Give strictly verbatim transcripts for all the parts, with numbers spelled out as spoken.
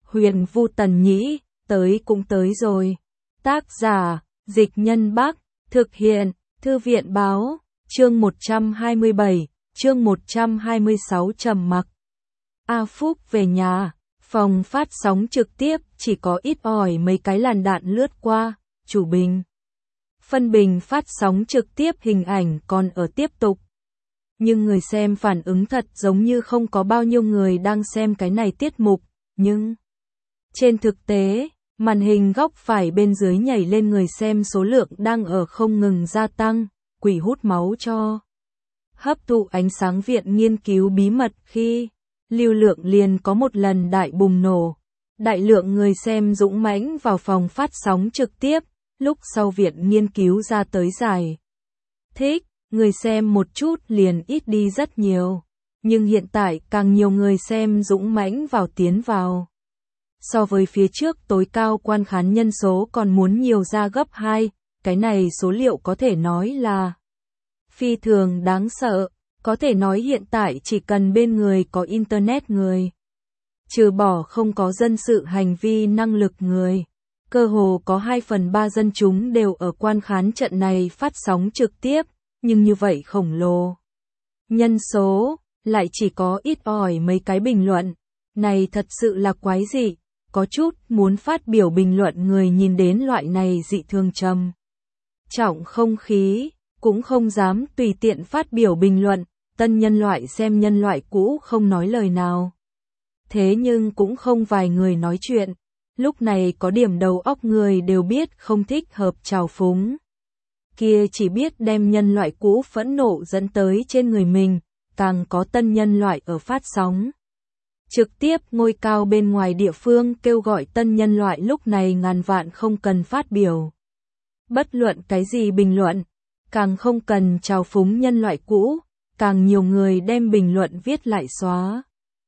Huyền Vu Tần Nhĩ, tới cũng tới rồi. Tác giả, Dịch Nhân Bắc, thực hiện, Thư viện Báo, chương một trăm hai mươi bảy, chương một trăm hai mươi sáu trầm mặc. A Phúc về nhà, phòng phát sóng trực tiếp chỉ có ít ỏi mấy cái làn đạn lướt qua, chủ bình. Phân bình phát sóng trực tiếp hình ảnh còn ở tiếp tục. Nhưng người xem phản ứng thật giống như không có bao nhiêu người đang xem cái này tiết mục, nhưng trên thực tế, màn hình góc phải bên dưới nhảy lên người xem số lượng đang ở không ngừng gia tăng, quỷ hút máu cho. Hấp thụ ánh sáng viện nghiên cứu bí mật khi lưu lượng liền có một lần đại bùng nổ. Đại lượng người xem dũng mãnh vào phòng phát sóng trực tiếp, lúc sau viện nghiên cứu ra tới giải thích, người xem một chút liền ít đi rất nhiều. Nhưng hiện tại càng nhiều người xem dũng mãnh vào tiến vào. So với phía trước tối cao quan khán nhân số còn muốn nhiều ra gấp hai, cái này số liệu có thể nói là phi thường đáng sợ, có thể nói hiện tại chỉ cần bên người có internet người. Trừ bỏ không có dân sự hành vi năng lực người, cơ hồ có hai phần ba dân chúng đều ở quan khán trận này phát sóng trực tiếp, nhưng như vậy khổng lồ. Nhân số, lại chỉ có ít ỏi mấy cái bình luận, này thật sự là quái dị. Có chút muốn phát biểu bình luận người nhìn đến loại này dị thường trầm trọng không khí, cũng không dám tùy tiện phát biểu bình luận, tân nhân loại xem nhân loại cũ không nói lời nào. Thế nhưng cũng không vài người nói chuyện, lúc này có điểm đầu óc người đều biết không thích hợp trào phúng. Kia chỉ biết đem nhân loại cũ phẫn nộ dẫn tới trên người mình, càng có tân nhân loại ở phát sóng. Trực tiếp ngôi cao bên ngoài địa phương kêu gọi tân nhân loại lúc này ngàn vạn không cần phát biểu. Bất luận cái gì bình luận, càng không cần trào phúng nhân loại cũ, càng nhiều người đem bình luận viết lại xóa.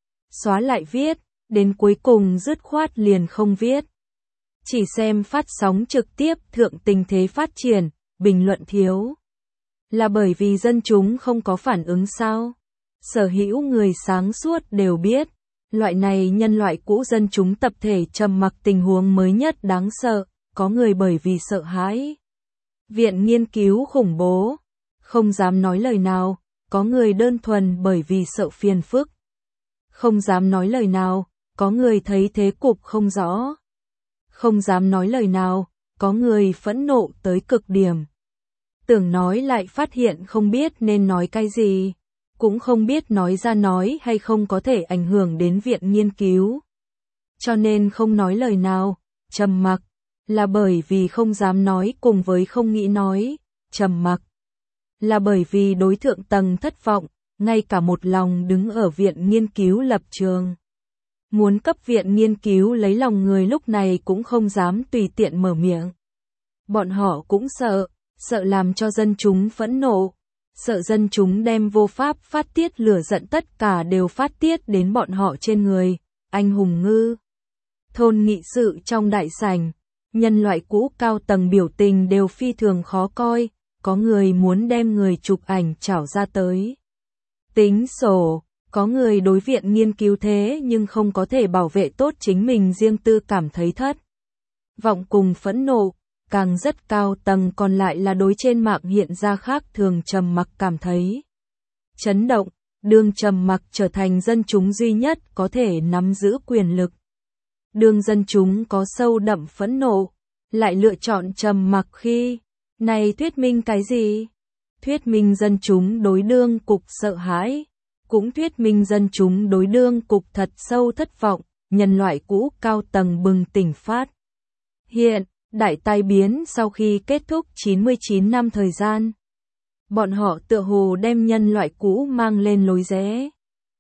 Xóa lại viết, đến cuối cùng dứt khoát liền không viết. Chỉ xem phát sóng trực tiếp thượng tình thế phát triển, bình luận thiếu. Là bởi vì dân chúng không có phản ứng sao? Sở hữu người sáng suốt đều biết. Loại này nhân loại cũ dân chúng tập thể trầm mặc tình huống mới nhất đáng sợ, có người bởi vì sợ hãi. Viện nghiên cứu khủng bố, không dám nói lời nào, có người đơn thuần bởi vì sợ phiền phức. Không dám nói lời nào, có người thấy thế cục không rõ. Không dám nói lời nào, có người phẫn nộ tới cực điểm. Tưởng nói lại phát hiện không biết nên nói cái gì. Cũng không biết nói ra nói hay không có thể ảnh hưởng đến viện nghiên cứu. Cho nên không nói lời nào, trầm mặc, là bởi vì không dám nói cùng với không nghĩ nói, trầm mặc. Là bởi vì đối thượng tầng thất vọng, ngay cả một lòng đứng ở viện nghiên cứu lập trường. Muốn cấp viện nghiên cứu lấy lòng người lúc này cũng không dám tùy tiện mở miệng. Bọn họ cũng sợ, sợ làm cho dân chúng phẫn nộ. Sợ dân chúng đem vô pháp phát tiết lửa giận tất cả đều phát tiết đến bọn họ trên người. Anh hùng ngư. Thôn nghị sự trong đại sảnh, nhân loại cũ cao tầng biểu tình đều phi thường khó coi, có người muốn đem người chụp ảnh trảo ra tới. Tính sổ, có người đối viện nghiên cứu thế nhưng không có thể bảo vệ tốt chính mình riêng tư cảm thấy thất vọng cùng phẫn nộ. Càng rất cao tầng còn lại là đối trên mạng hiện ra khác thường trầm mặc cảm thấy chấn động, đương trầm mặc trở thành dân chúng duy nhất có thể nắm giữ quyền lực. Đương dân chúng có sâu đậm phẫn nộ, lại lựa chọn trầm mặc khi, này thuyết minh cái gì? Thuyết minh dân chúng đối đương cục sợ hãi, cũng thuyết minh dân chúng đối đương cục thật sâu thất vọng, nhân loại cũ cao tầng bừng tỉnh phát. Hiện, đại tai biến sau khi kết thúc chín mươi chín năm thời gian. Bọn họ tựa hồ đem nhân loại cũ mang lên lối rẽ.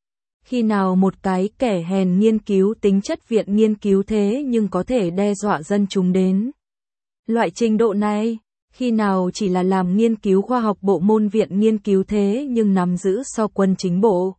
Khi nào một cái kẻ hèn nghiên cứu tính chất viện nghiên cứu thế nhưng có thể đe dọa dân chúng đến loại trình độ này, khi nào chỉ là làm nghiên cứu khoa học bộ môn viện nghiên cứu thế nhưng nắm giữ so quân chính bộ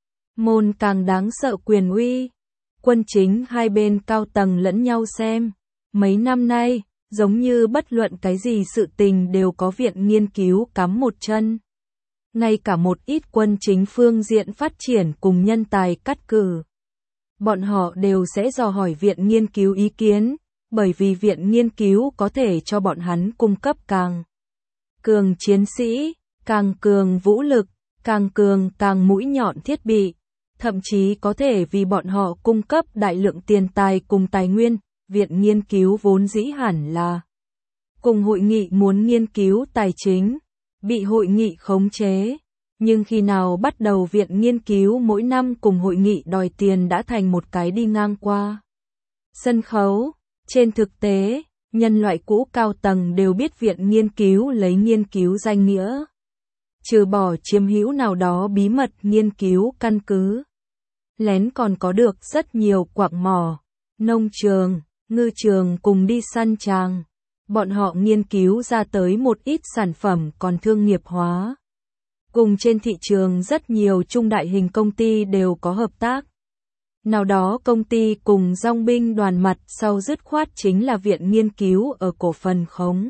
môn càng đáng sợ quyền uy. Quân chính hai bên cao tầng lẫn nhau xem. Mấy năm nay, giống như bất luận cái gì sự tình đều có viện nghiên cứu cắm một chân. Ngay cả một ít quân chính phương diện phát triển cùng nhân tài cắt cử. bọn họ đều sẽ dò hỏi viện nghiên cứu ý kiến, bởi vì viện nghiên cứu có thể cho bọn hắn cung cấp càng cường chiến sĩ, càng cường vũ lực, càng cường càng mũi nhọn thiết bị, thậm chí có thể vì bọn họ cung cấp đại lượng tiền tài cùng tài nguyên. Viện nghiên cứu vốn dĩ hẳn là cùng hội nghị muốn nghiên cứu tài chính, bị hội nghị khống chế. Nhưng khi nào bắt đầu viện nghiên cứu mỗi năm cùng hội nghị đòi tiền đã thành một cái đi ngang qua sân khấu. Trên thực tế, nhân loại cũ cao tầng đều biết viện nghiên cứu lấy nghiên cứu danh nghĩa, trừ bỏ chiếm hữu nào đó bí mật nghiên cứu căn cứ, lén còn có được rất nhiều quạng mỏ, nông trường, ngư trường cùng đi săn tràng. Bọn họ nghiên cứu ra tới một ít sản phẩm còn thương nghiệp hóa. Cùng trên thị trường rất nhiều trung đại hình công ty đều có hợp tác. Nào đó công ty cùng dòng binh đoàn mặt sau dứt khoát chính là viện nghiên cứu ở cổ phần khống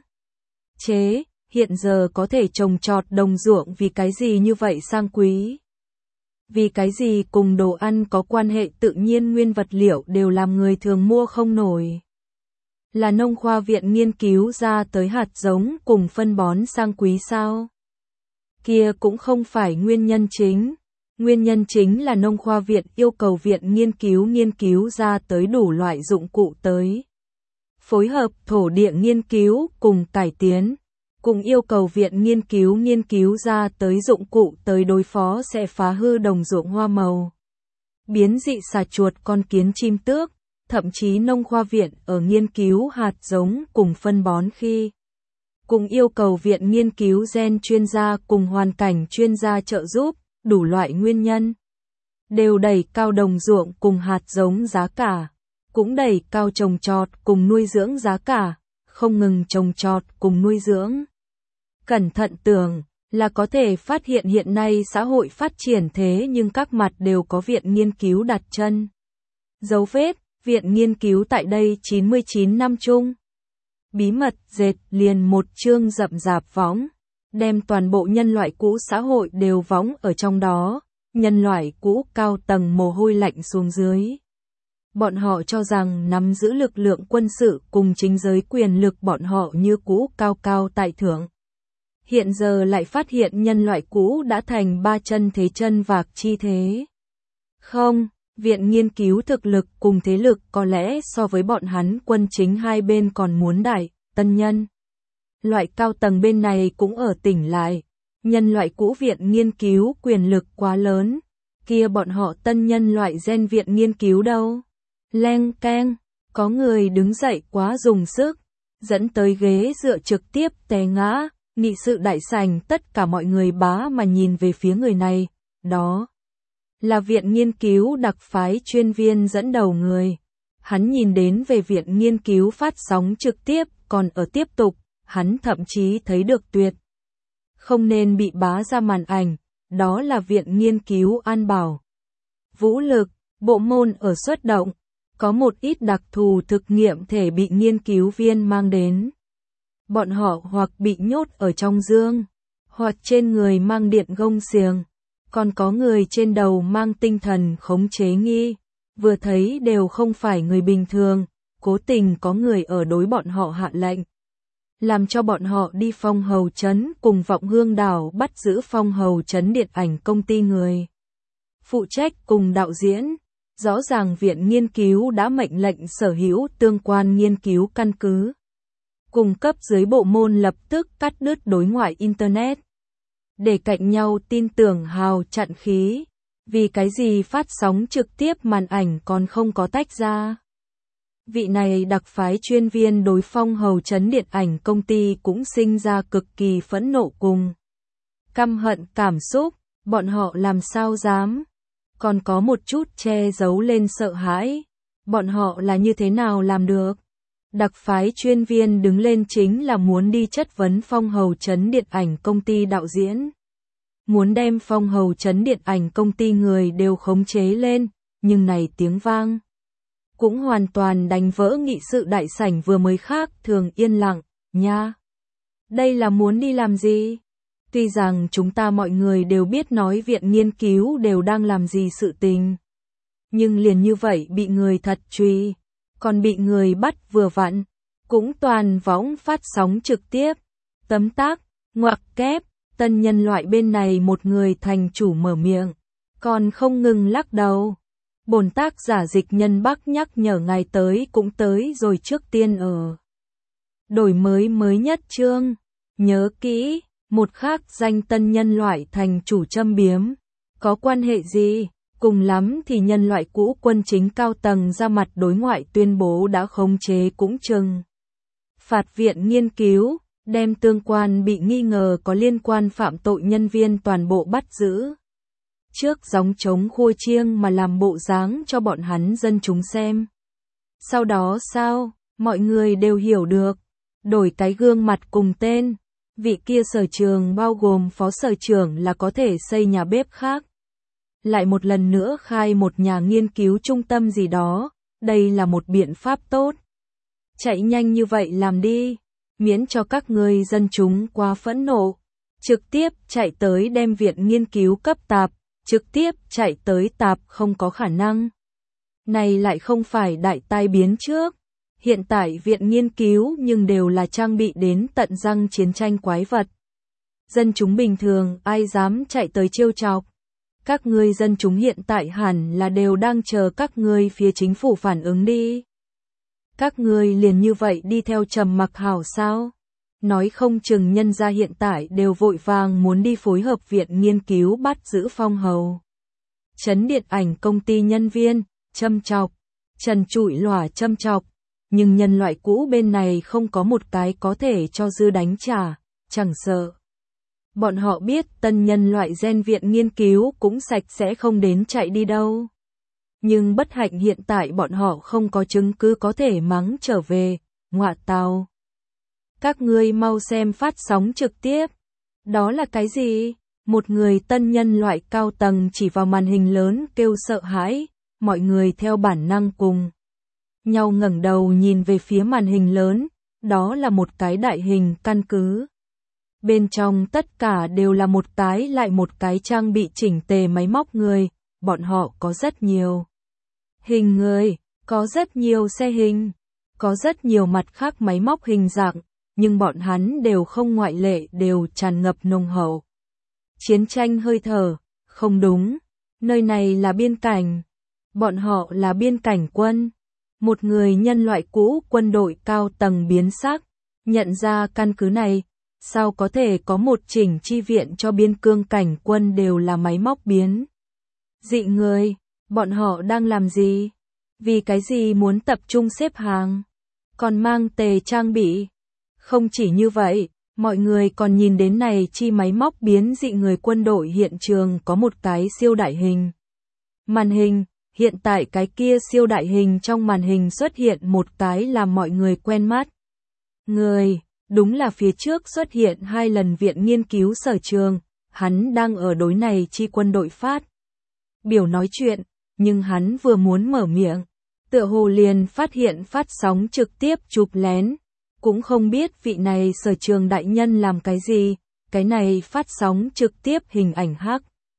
chế, hiện giờ có thể trồng trọt đồng ruộng vì cái gì như vậy sang quý. Vì cái gì cùng đồ ăn có quan hệ tự nhiên nguyên vật liệu đều làm người thường mua không nổi. Là nông khoa viện nghiên cứu ra tới hạt giống cùng phân bón sang quý sao? Kia cũng không phải nguyên nhân chính. Nguyên nhân chính là nông khoa viện yêu cầu viện nghiên cứu nghiên cứu ra tới đủ loại dụng cụ tới. Phối hợp thổ địa nghiên cứu cùng cải tiến. Cùng yêu cầu viện nghiên cứu nghiên cứu ra tới dụng cụ tới đối phó sẽ phá hư đồng ruộng hoa màu. Biến dị xà chuột con kiến chim tước. Thậm chí nông khoa viện ở nghiên cứu hạt giống cùng phân bón khi cùng yêu cầu viện nghiên cứu gen chuyên gia cùng hoàn cảnh chuyên gia trợ giúp, đủ loại nguyên nhân đều đẩy cao đồng ruộng cùng hạt giống giá cả, cũng đẩy cao trồng trọt cùng nuôi dưỡng giá cả, không ngừng trồng trọt cùng nuôi dưỡng. Cẩn thận tưởng là có thể phát hiện hiện nay xã hội phát triển thế nhưng các mặt đều có viện nghiên cứu đặt chân. Dấu vết. Viện nghiên cứu tại đây chín mươi chín năm chung. Bí mật dệt liền một chương rậm rạp võng, đem toàn bộ nhân loại cũ xã hội đều võng ở trong đó, nhân loại cũ cao tầng mồ hôi lạnh xuống dưới. Bọn họ cho rằng nắm giữ lực lượng quân sự cùng chính giới quyền lực bọn họ như cũ cao cao tại thượng. Hiện giờ lại phát hiện nhân loại cũ đã thành ba chân thế chân vạc chi thế. Không. Viện nghiên cứu thực lực cùng thế lực có lẽ so với bọn hắn quân chính hai bên còn muốn đại, tân nhân. Loại cao tầng bên này cũng ở tỉnh lại, nhân loại cũ viện nghiên cứu quyền lực quá lớn, kia bọn họ tân nhân loại gen viện nghiên cứu đâu. Leng keng, có người đứng dậy quá dùng sức, dẫn tới ghế dựa trực tiếp té ngã, nghị sự đại sảnh tất cả mọi người bá mà nhìn về phía người này, đó là viện nghiên cứu đặc phái chuyên viên dẫn đầu người. Hắn nhìn đến về viện nghiên cứu phát sóng trực tiếp, còn ở tiếp tục, hắn thậm chí thấy được tuyệt không nên bị bá ra màn ảnh, đó là viện nghiên cứu an bảo. Vũ lực, bộ môn ở xuất động, có một ít đặc thù thực nghiệm thể bị nghiên cứu viên mang đến. Bọn họ hoặc bị nhốt ở trong dương, hoặc trên người mang điện gông xiềng. Còn có người trên đầu mang tinh thần khống chế nghi, vừa thấy đều không phải người bình thường, cố tình có người ở đối bọn họ hạ lệnh. Làm cho bọn họ đi Phong Hầu Trấn cùng Vọng Hương Đảo bắt giữ Phong Hầu Trấn điện ảnh công ty người. Phụ trách cùng đạo diễn, rõ ràng viện nghiên cứu đã mệnh lệnh sở hữu tương quan nghiên cứu căn cứ. Cùng cấp dưới bộ môn lập tức cắt đứt đối ngoại Internet. Để cạnh nhau tin tưởng hào chặn khí, vì cái gì phát sóng trực tiếp màn ảnh còn không có tách ra. Vị này đặc phái chuyên viên đối Phong Hầu Trấn điện ảnh công ty cũng sinh ra cực kỳ phẫn nộ cùng căm hận cảm xúc, bọn họ làm sao dám, còn có một chút che giấu lên sợ hãi, bọn họ là như thế nào làm được. Đặc phái chuyên viên đứng lên chính là muốn đi chất vấn Phong Hầu Trấn điện ảnh công ty đạo diễn. Muốn đem Phong Hầu Trấn điện ảnh công ty người đều khống chế lên, nhưng này tiếng vang cũng hoàn toàn đánh vỡ nghị sự đại sảnh vừa mới khác thường yên lặng, nha. Đây là muốn đi làm gì? Tuy rằng chúng ta mọi người đều biết nói viện nghiên cứu đều đang làm gì sự tình. nhưng liền như vậy bị người thật truy, còn bị người bắt vừa vặn, cũng toàn võng phát sóng trực tiếp. Tấm tắc, ngoặc kép, tân nhân loại bên này một người thành chủ mở miệng, còn không ngừng lắc đầu. Bổn tác giả Dịch Nhân Bắc nhắc nhở ngài tới cũng tới rồi, trước tiên ở đổi mới mới nhất chương, nhớ kỹ, một khác danh tân nhân loại thành chủ châm biếm, có quan hệ gì? Cùng lắm thì nhân loại cũ quân chính cao tầng ra mặt đối ngoại tuyên bố đã khống chế cũng chừng. Phạt viện nghiên cứu, đem tương quan bị nghi ngờ có liên quan phạm tội nhân viên toàn bộ bắt giữ. Trước gióng trống khua chiêng mà làm bộ dáng cho bọn hắn dân chúng xem. Sau đó sao, mọi người đều hiểu được, đổi cái gương mặt cùng tên, vị kia sở trường bao gồm phó sở trưởng là có thể xây nhà bếp khác. Lại một lần nữa khai một nhà nghiên cứu trung tâm gì đó, đây là một biện pháp tốt. Chạy nhanh như vậy làm đi, miễn cho các người dân chúng quá phẫn nộ. Trực tiếp chạy tới đem viện nghiên cứu cấp tạp, trực tiếp chạy tới tạp không có khả năng. Này lại không phải đại tai biến trước. Hiện tại viện nghiên cứu nhưng đều là trang bị đến tận răng chiến tranh quái vật. Dân chúng bình thường ai dám chạy tới trêu chọc. Các ngươi dân chúng hiện tại hẳn là đều đang chờ các ngươi phía chính phủ phản ứng đi. Các ngươi liền như vậy đi theo trầm mặc hảo sao? Nói không chừng nhân gia hiện tại đều vội vàng muốn đi phối hợp viện nghiên cứu bắt giữ Phong Hầu. Trấn điện ảnh công ty nhân viên, châm chọc, trần trụi lòa châm chọc, nhưng nhân loại cũ bên này không có một cái có thể cho dư đánh trả, chẳng sợ. Bọn họ biết tân nhân loại gen viện nghiên cứu cũng sạch sẽ không đến chạy đi đâu. Nhưng bất hạnh hiện tại bọn họ không có chứng cứ có thể mắng trở về, ngọa tào. Các ngươi mau xem phát sóng trực tiếp. Đó là cái gì? Một người tân nhân loại cao tầng chỉ vào màn hình lớn kêu sợ hãi, mọi người theo bản năng cùng nhau ngẩng đầu nhìn về phía màn hình lớn, đó là một cái đại hình căn cứ. Bên trong tất cả đều là một cái lại một cái trang bị chỉnh tề máy móc người, bọn họ có rất nhiều hình người, có rất nhiều xe hình, có rất nhiều mặt khác máy móc hình dạng, nhưng bọn hắn đều không ngoại lệ đều tràn ngập nồng hậu chiến tranh hơi thở. Không đúng, nơi này là biên cảnh, bọn họ là biên cảnh quân. Một người nhân loại cũ quân đội cao tầng biến sắc, nhận ra căn cứ này, sao có thể có một chỉnh chi viện cho biên cương cảnh quân đều là máy móc biến dị người, bọn họ đang làm gì? Vì cái gì muốn tập trung xếp hàng? Còn mang tề trang bị? Không chỉ như vậy, mọi người còn nhìn đến này chi máy móc biến dị người quân đội hiện trường có một cái siêu đại hình màn hình. Hiện tại cái kia siêu đại hình trong màn hình xuất hiện một cái làm mọi người quen mắt. Người, đúng là phía trước xuất hiện hai lần viện nghiên cứu sở trường, hắn đang ở đối này chi quân đội phát biểu nói chuyện, nhưng hắn vừa muốn mở miệng, tựa hồ liền phát hiện phát sóng trực tiếp chụp lén, cũng không biết vị này sở trường đại nhân làm cái gì, cái này phát sóng trực tiếp hình ảnh hắc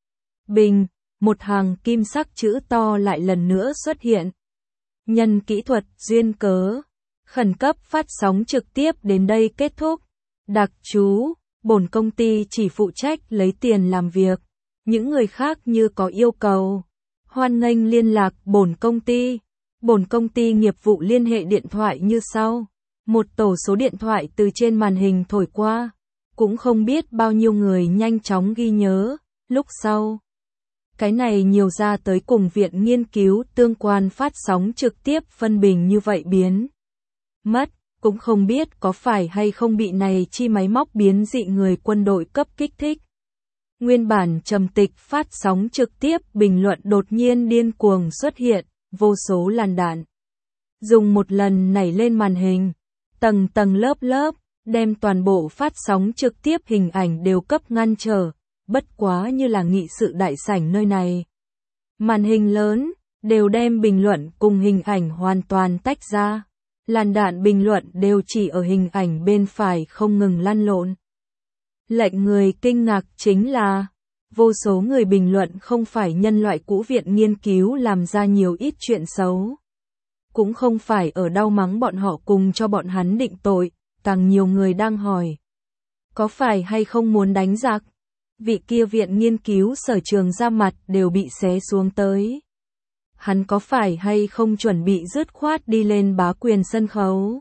bình. Một hàng kim sắc chữ to lại lần nữa xuất hiện. Nhân kỹ thuật duyên cớ, khẩn cấp phát sóng trực tiếp đến đây kết thúc. Đặc chú, bổn công ty chỉ phụ trách lấy tiền làm việc, những người khác như có yêu cầu, hoan nghênh liên lạc bổn công ty. Bổn công ty nghiệp vụ liên hệ điện thoại như sau. Một tổ số điện thoại từ trên màn hình thổi qua, cũng không biết bao nhiêu người nhanh chóng ghi nhớ, lúc sau. Cái này nhiều ra tới cùng viện nghiên cứu tương quan phát sóng trực tiếp phân bình như vậy biến mất, cũng không biết có phải hay không bị này chi máy móc biến dị người quân đội cấp kích thích. Nguyên bản trầm tịch phát sóng trực tiếp bình luận đột nhiên điên cuồng xuất hiện, vô số làn đạn. Dùng một lần nảy lên màn hình, tầng tầng lớp lớp, đem toàn bộ phát sóng trực tiếp hình ảnh đều cấp ngăn trở. Bất quá như là nghị sự đại sảnh nơi này. Màn hình lớn, đều đem bình luận cùng hình ảnh hoàn toàn tách ra. Làn đạn bình luận đều chỉ ở hình ảnh bên phải không ngừng lăn lộn. Lệnh người kinh ngạc chính là, vô số người bình luận không phải nhân loại cũ viện nghiên cứu làm ra nhiều ít chuyện xấu. Cũng không phải ở đau mắng bọn họ cùng cho bọn hắn định tội, càng nhiều người đang hỏi. Có phải hay không muốn đánh giặc? Vị kia viện nghiên cứu sở trường ra mặt đều bị xé xuống tới. Hắn có phải hay không chuẩn bị dứt khoát đi lên bá quyền sân khấu?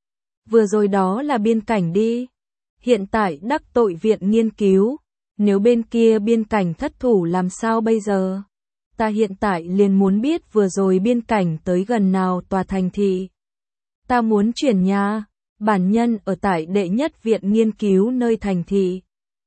Vừa rồi đó là biên cảnh đi. Hiện tại đắc tội viện nghiên cứu. Nếu bên kia biên cảnh thất thủ làm sao bây giờ? Ta hiện tại liền muốn biết vừa rồi biên cảnh tới gần nào tòa thành thị. Ta muốn chuyển nhà. Bản nhân ở tại đệ nhất viện nghiên cứu nơi thành thị.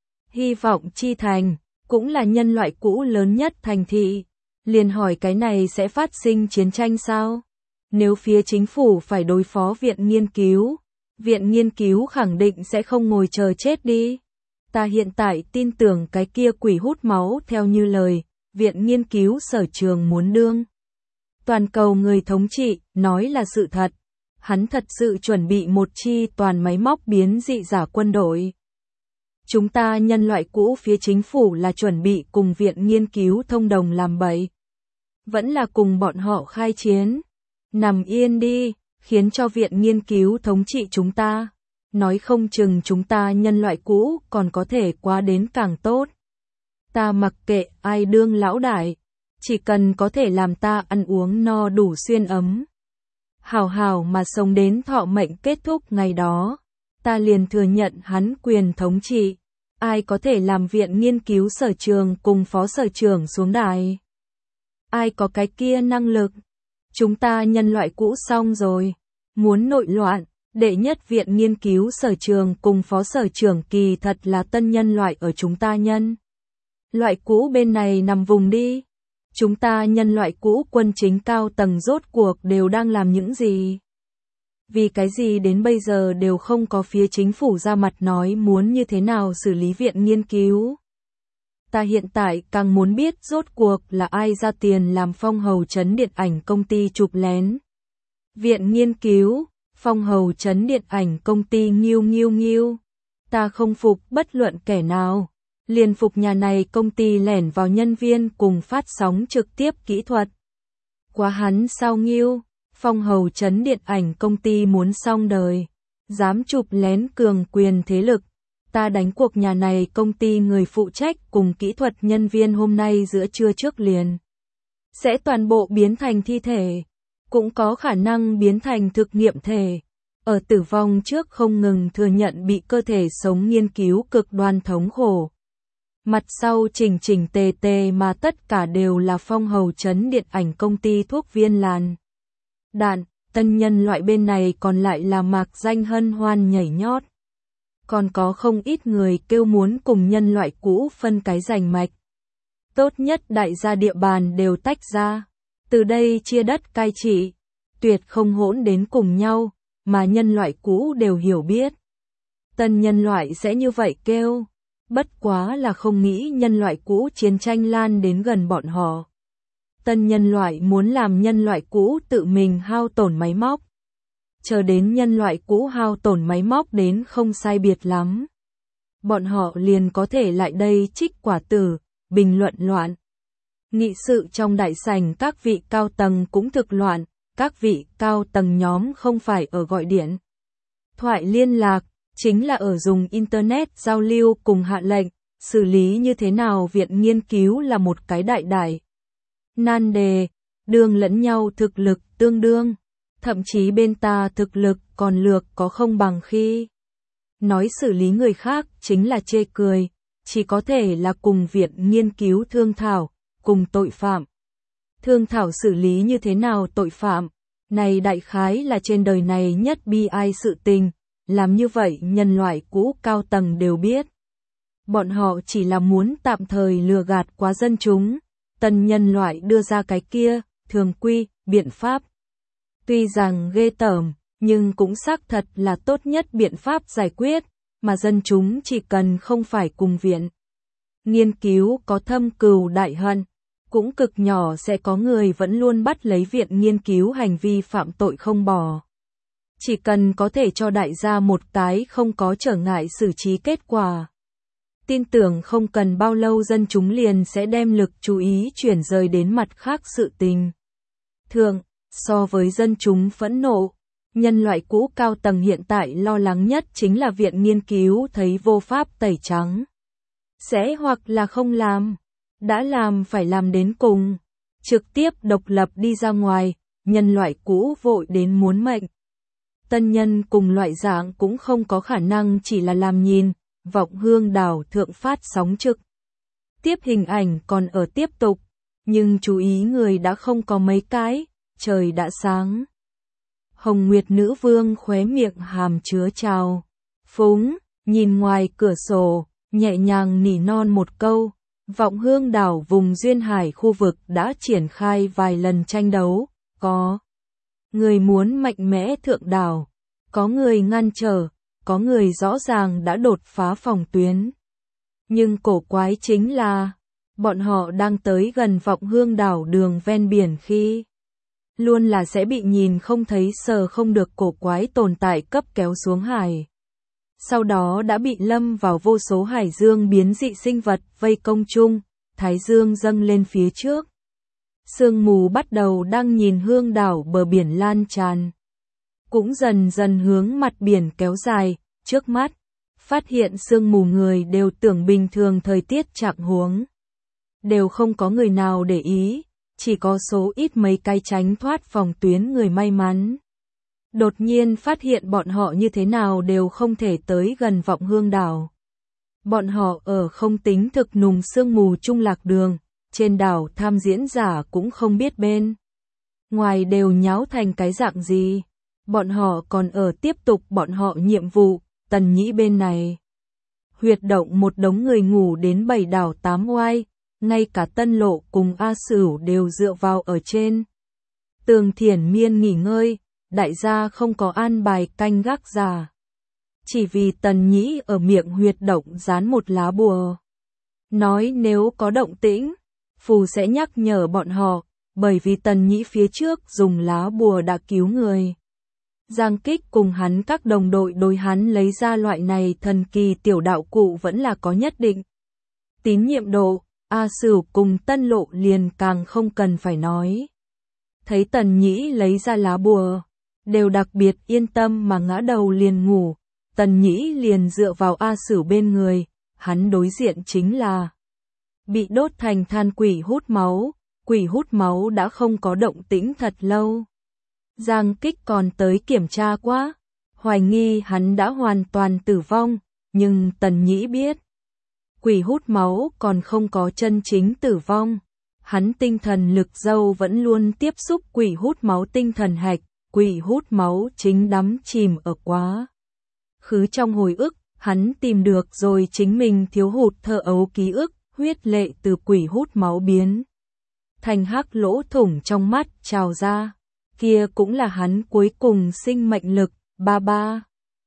Hy vọng chi thành, cũng là nhân loại cũ lớn nhất thành thị. Liền hỏi cái này sẽ phát sinh chiến tranh sao? Nếu phía chính phủ phải đối phó viện nghiên cứu, viện nghiên cứu khẳng định sẽ không ngồi chờ chết đi. Ta hiện tại tin tưởng cái kia quỷ hút máu theo như lời, viện nghiên cứu sở trường muốn đương. Toàn cầu người thống trị, nói là sự thật. Hắn thật sự chuẩn bị một chi toàn máy móc biến dị giả quân đội. Chúng ta nhân loại cũ phía chính phủ là chuẩn bị cùng viện nghiên cứu thông đồng làm bậy. Vẫn là cùng bọn họ khai chiến. Nằm yên đi, khiến cho viện nghiên cứu thống trị chúng ta. Nói không chừng chúng ta nhân loại cũ còn có thể qua đến càng tốt. Ta mặc kệ ai đương lão đại, chỉ cần có thể làm ta ăn uống no đủ xuyên ấm. Hào hào mà sống đến thọ mệnh kết thúc ngày đó, ta liền thừa nhận hắn quyền thống trị. Ai có thể làm viện nghiên cứu sở trường cùng phó sở trưởng xuống đài? Ai có cái kia năng lực? Chúng ta nhân loại cũ xong rồi. Muốn nội loạn, đệ nhất viện nghiên cứu sở trường cùng phó sở trưởng kỳ thật là tân nhân loại ở chúng ta nhân. Loại cũ bên này nằm vùng đi. Chúng ta nhân loại cũ quân chính cao tầng rốt cuộc đều đang làm những gì? Vì cái gì đến bây giờ đều không có phía chính phủ ra mặt nói muốn như thế nào xử lý viện nghiên cứu. Ta hiện tại càng muốn biết rốt cuộc là ai ra tiền làm Phong Hầu Trấn điện ảnh công ty chụp lén. Viện nghiên cứu, Phong Hầu Trấn điện ảnh công ty nghiêu nghiêu nghiêu. Ta không phục bất luận kẻ nào. Liền phục nhà này công ty lẻn vào nhân viên cùng phát sóng trực tiếp kỹ thuật. Quá hắn sao nghiêu, Phong Hầu Trấn điện ảnh công ty muốn xong đời. Dám chụp lén cường quyền thế lực. Ta đánh cuộc nhà này công ty người phụ trách cùng kỹ thuật nhân viên hôm nay giữa trưa trước liền. Sẽ toàn bộ biến thành thi thể. Cũng có khả năng biến thành thực nghiệm thể. Ở tử vong trước không ngừng thừa nhận bị cơ thể sống nghiên cứu cực đoan thống khổ. Mặt sau chỉnh chỉnh tề tề mà tất cả đều là Phong Hầu Trấn điện ảnh công ty thuốc viên làn. Đạn, tân nhân loại bên này còn lại là mạc danh hân hoan nhảy nhót. Còn có không ít người kêu muốn cùng nhân loại cũ phân cái giành mạch. Tốt nhất đại gia địa bàn đều tách ra. Từ đây chia đất cai trị. Tuyệt không hỗn đến cùng nhau, mà nhân loại cũ đều hiểu biết. Tân nhân loại sẽ như vậy kêu. Bất quá là không nghĩ nhân loại cũ chiến tranh lan đến gần bọn họ. Tân nhân loại muốn làm nhân loại cũ tự mình hao tổn máy móc. Chờ đến nhân loại cũ hao tổn máy móc đến không sai biệt lắm. Bọn họ liền có thể lại đây trích quả tử, bình luận loạn. Nghị sự trong đại sảnh các vị cao tầng cũng thực loạn, các vị cao tầng nhóm không phải ở gọi điện. Thoại liên lạc, chính là ở dùng Internet giao lưu cùng hạ lệnh, xử lý như thế nào viện nghiên cứu là một cái đại đại. Nan đề, đường lẫn nhau thực lực tương đương, thậm chí bên ta thực lực còn lược có không bằng khi. Nói xử lý người khác chính là chê cười, chỉ có thể là cùng viện nghiên cứu thương thảo, cùng tội phạm. Thương thảo xử lý như thế nào tội phạm, này đại khái là trên đời này nhất bi ai sự tình, làm như vậy nhân loại cũ cao tầng đều biết. Bọn họ chỉ là muốn tạm thời lừa gạt quá dân chúng, tân nhân loại đưa ra cái kia, thường quy, biện pháp. Tuy rằng ghê tởm, nhưng cũng xác thật là tốt nhất biện pháp giải quyết, mà dân chúng chỉ cần không phải cùng viện. Nghiên cứu có thâm cừu đại hận, cũng cực nhỏ sẽ có người vẫn luôn bắt lấy viện nghiên cứu hành vi phạm tội không bỏ. Chỉ cần có thể cho đại gia một cái không có trở ngại xử trí kết quả. tin tưởng không cần bao lâu dân chúng liền sẽ đem lực chú ý chuyển rời đến mặt khác sự tình. Thường, so với dân chúng phẫn nộ, nhân loại cũ cao tầng hiện tại lo lắng nhất chính là viện nghiên cứu thấy vô pháp tẩy trắng. Sẽ hoặc là không làm, đã làm phải làm đến cùng, trực tiếp độc lập đi ra ngoài, nhân loại cũ vội đến muốn mệnh. Tân nhân cùng loại dạng cũng không có khả năng chỉ là làm nhìn, vọng hương đảo thượng phát sóng trực. Tiếp hình ảnh còn ở tiếp tục, nhưng chú ý người đã không có mấy cái, trời đã sáng. Hồng Nguyệt Nữ Vương khóe miệng hàm chứa trào phúng, nhìn ngoài cửa sổ, nhẹ nhàng nỉ non một câu. Vọng hương đảo vùng duyên hải khu vực đã triển khai vài lần tranh đấu, có người muốn mạnh mẽ thượng đảo, có người ngăn trở, có người rõ ràng đã đột phá phòng tuyến. Nhưng cổ quái chính là, bọn họ đang tới gần vọng hương đảo đường ven biển khi luôn là sẽ bị nhìn không thấy sờ không được cổ quái tồn tại cấp kéo xuống hải. Sau đó đã bị lâm vào vô số hải dương biến dị sinh vật vây công chung, thái dương dâng lên phía trước. Sương mù bắt đầu đang nhìn hương đảo bờ biển lan tràn. Cũng dần dần hướng mặt biển kéo dài, trước mắt. Phát hiện sương mù người đều tưởng bình thường thời tiết trạng huống. Đều không có người nào để ý, chỉ có số ít mấy cái tránh thoát phòng tuyến người may mắn. Đột nhiên phát hiện bọn họ như thế nào đều không thể tới gần vọng hương đảo. Bọn họ ở không tính thực nùng sương mù trung lạc đường, trên đảo tham diễn giả cũng không biết bên ngoài đều nháo thành cái dạng gì. Bọn họ còn ở tiếp tục bọn họ nhiệm vụ, Tần Nhĩ bên này. Huyệt động một đống người ngủ đến bảy đảo tám oai, ngay cả Tân Lộ cùng A Sửu đều dựa vào ở trên. Tường Thiển Miên nghỉ ngơi, đại gia không có an bài canh gác giả. Chỉ vì Tần Nhĩ ở miệng huyệt động dán một lá bùa. Nói nếu có động tĩnh, phù sẽ nhắc nhở bọn họ, bởi vì Tần Nhĩ phía trước dùng lá bùa đã cứu người. Giang Kích cùng hắn các đồng đội đối hắn lấy ra loại này thần kỳ tiểu đạo cụ vẫn là có nhất định tín nhiệm độ, A Sửu cùng Tân Lộ liền càng không cần phải nói. Thấy Tần Nhĩ lấy ra lá bùa, đều đặc biệt yên tâm mà ngã đầu liền ngủ. Tần Nhĩ liền dựa vào A Sửu bên người, hắn đối diện chính là bị đốt thành than quỷ hút máu, quỷ hút máu đã không có động tĩnh thật lâu. Giang Kích còn tới kiểm tra quá, hoài nghi hắn đã hoàn toàn tử vong, nhưng Tần Nhĩ biết, quỷ hút máu còn không có chân chính tử vong. Hắn tinh thần lực dâu vẫn luôn tiếp xúc quỷ hút máu tinh thần hạch, quỷ hút máu chính đắm chìm ở quá khứ trong hồi ức, hắn tìm được rồi chính mình thiếu hụt thơ ấu ký ức, huyết lệ từ quỷ hút máu biến thành hắc lỗ thủng trong mắt trào ra. Kia cũng là hắn cuối cùng sinh mệnh lực, ba ba.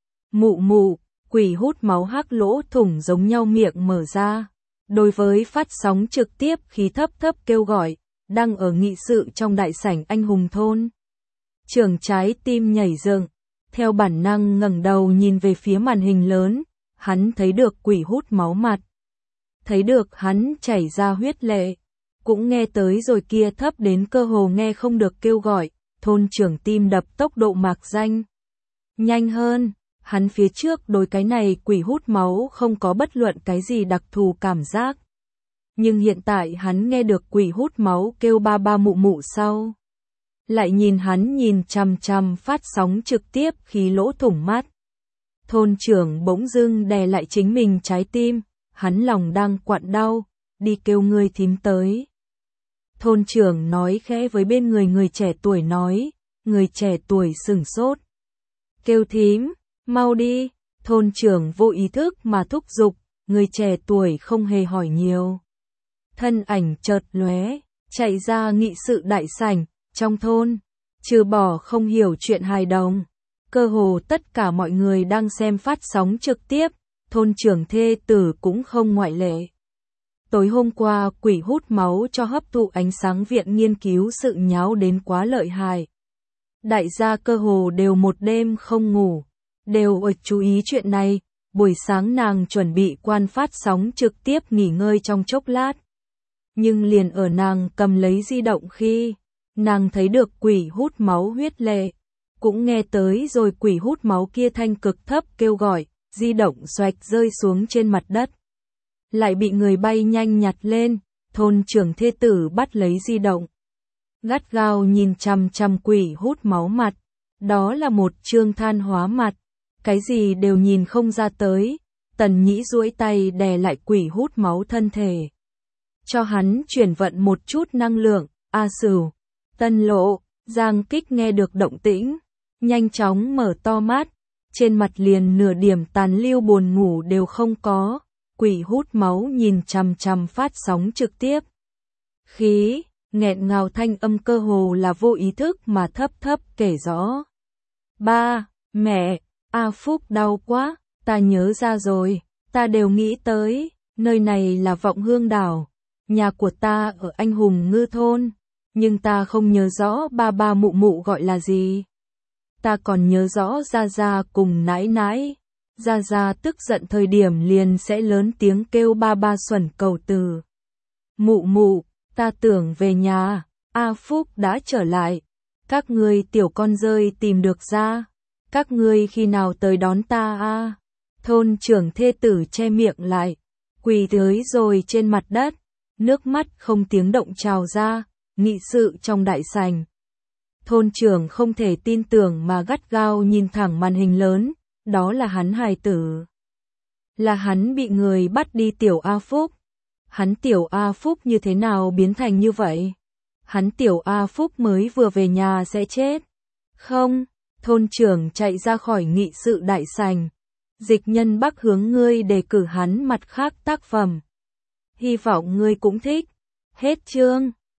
Mụ mụ, quỷ hút máu hắc lỗ thủng giống nhau miệng mở ra. Đối với phát sóng trực tiếp khí thấp thấp kêu gọi, đang ở nghị sự trong đại sảnh anh hùng thôn. Trưởng trái tim nhảy dựng, theo bản năng ngẩng đầu nhìn về phía màn hình lớn, hắn thấy được quỷ hút máu mặt. Thấy được hắn chảy ra huyết lệ, cũng nghe tới rồi kia thấp đến cơ hồ nghe không được kêu gọi. Thôn trưởng tim đập tốc độ mạc danh nhanh hơn, hắn phía trước đối cái này quỷ hút máu không có bất luận cái gì đặc thù cảm giác. Nhưng hiện tại hắn nghe được quỷ hút máu kêu ba ba mụ mụ sau. Lại nhìn hắn nhìn chằm chằm phát sóng trực tiếp khí lỗ thủng mắt. Thôn trưởng bỗng dưng đè lại chính mình trái tim, hắn lòng đang quặn đau, đi kêu người thím tới. Thôn trưởng nói khẽ với bên người người trẻ tuổi nói, người trẻ tuổi sửng sốt. Kêu thím, mau đi, thôn trưởng vô ý thức mà thúc giục, người trẻ tuổi không hề hỏi nhiều. Thân ảnh chợt lóe, chạy ra nghị sự đại sảnh, trong thôn, trừ bỏ không hiểu chuyện hài đồng. Cơ hồ tất cả mọi người đang xem phát sóng trực tiếp, thôn trưởng thê tử cũng không ngoại lệ. Tối hôm qua quỷ hút máu cho hấp thụ ánh sáng viện nghiên cứu sự nháo đến quá lợi hại. Đại gia cơ hồ đều một đêm không ngủ, đều ở chú ý chuyện này, buổi sáng nàng chuẩn bị quan phát sóng trực tiếp nghỉ ngơi trong chốc lát. Nhưng liền ở nàng cầm lấy di động khi nàng thấy được quỷ hút máu huyết lệ, cũng nghe tới rồi quỷ hút máu kia thanh cực thấp kêu gọi, di động xoạch rơi xuống trên mặt đất. Lại bị người bay nhanh nhặt lên, thôn trưởng thê tử bắt lấy di động. Gắt gao nhìn chằm chằm quỷ hút máu mặt, đó là một trương than hóa mặt, cái gì đều nhìn không ra tới. Tần Nhĩ duỗi tay đè lại quỷ hút máu thân thể, cho hắn chuyển vận một chút năng lượng. A Sửu, Tân Lộ, Giang Kích nghe được động tĩnh, nhanh chóng mở to mắt, trên mặt liền nửa điểm tàn lưu buồn ngủ đều không có. Quỷ hút máu nhìn chằm chằm phát sóng trực tiếp, khí nghẹn ngào thanh âm cơ hồ là vô ý thức mà thấp thấp kể rõ. Ba, mẹ, A Phúc đau quá, ta nhớ ra rồi, ta đều nghĩ tới, nơi này là Vọng Hương đảo, nhà của ta ở Anh Hùng Ngư thôn, nhưng ta không nhớ rõ ba ba mụ mụ gọi là gì. Ta còn nhớ rõ Gia Gia cùng nãi nãi, Gia Gia tức giận thời điểm liền sẽ lớn tiếng kêu ba ba xuẩn cầu từ. Mụ mụ, ta tưởng về nhà, A Phúc đã trở lại, các ngươi tiểu con rơi tìm được ra, các ngươi khi nào tới đón ta a? Thôn trưởng thê tử che miệng lại, quỳ tới rồi trên mặt đất, nước mắt không tiếng động trào ra. Nghị sự trong đại sảnh, thôn trưởng không thể tin tưởng mà gắt gao nhìn thẳng màn hình lớn, đó là hắn hài tử. Là hắn bị người bắt đi tiểu A Phúc. Hắn tiểu A Phúc như thế nào biến thành như vậy? Hắn tiểu A Phúc mới vừa về nhà sẽ chết. Không, thôn trưởng chạy ra khỏi nghị sự đại sảnh. Dịch Nhân Bắc hướng ngươi đề cử hắn mặt khác tác phẩm. Hy vọng ngươi cũng thích. Hết chương.